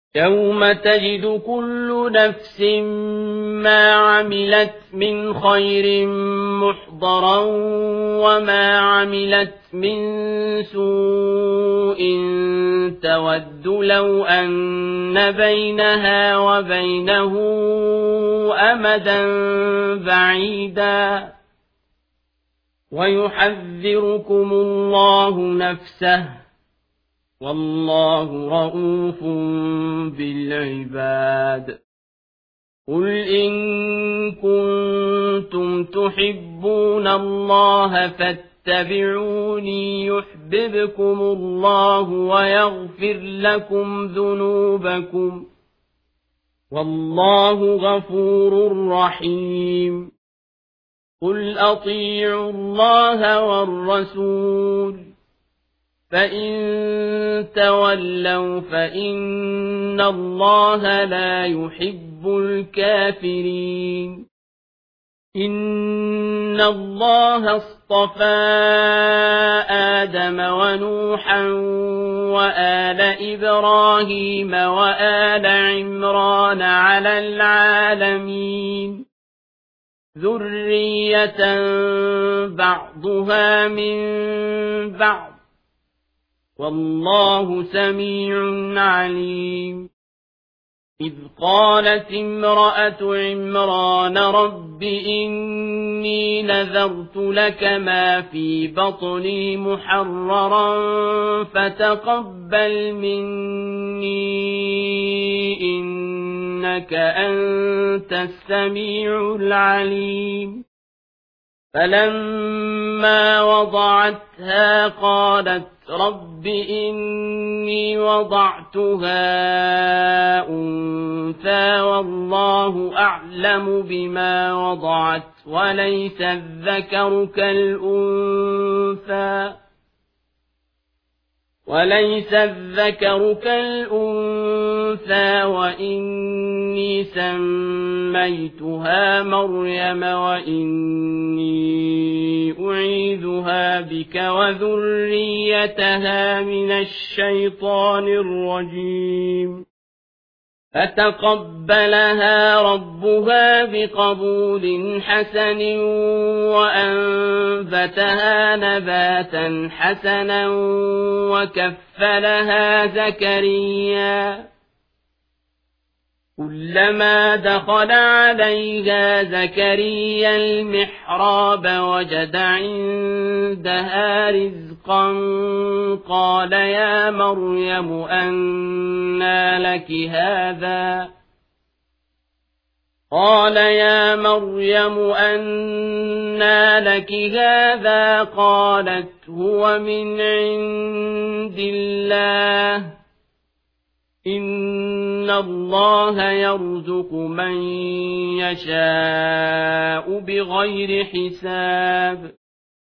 يوم تجد كل نفس ما عملت من خير محضرا وما عملت من سوء تود لو أن بينها وبينه أمدا بعيدا ويحذركم الله نفسه والله رءوف بالعباد قل إن كنتم تحبون الله فاتبعوني يحببكم الله ويغفر لكم ذنوبكم والله غفور رحيم قل أطيعوا الله والرسول فإن تولوا فإن الله لا يحب الكافرين إن الله اصطفى آدم ونوحا وآل إبراهيم وآل عمران على العالمين ذرية بعضها من بعض والله سميع عليم إذ قالت امرأة عمران رب إني نذرت لك ما في بطني محررا فتقبل مني إنك أنت السميع العليم فلما وضعتها قالت رب إني وضعتها أنثى والله أعلم بما وضعت وليس الذكر كالأنثى وإني سميتها مريم وإني أعيذها بك وذريتها من الشيطان الرجيم فتقبلها ربها بقبول حسن وأنبتها نباتا حسنا وكفلها زكريا كلما دخل عليها زكريا المحراب وجد عندها رزقا قال يا مريم أنى لك هذا قالت هو من عند الله إن الله يرزق من يشاء بغير حساب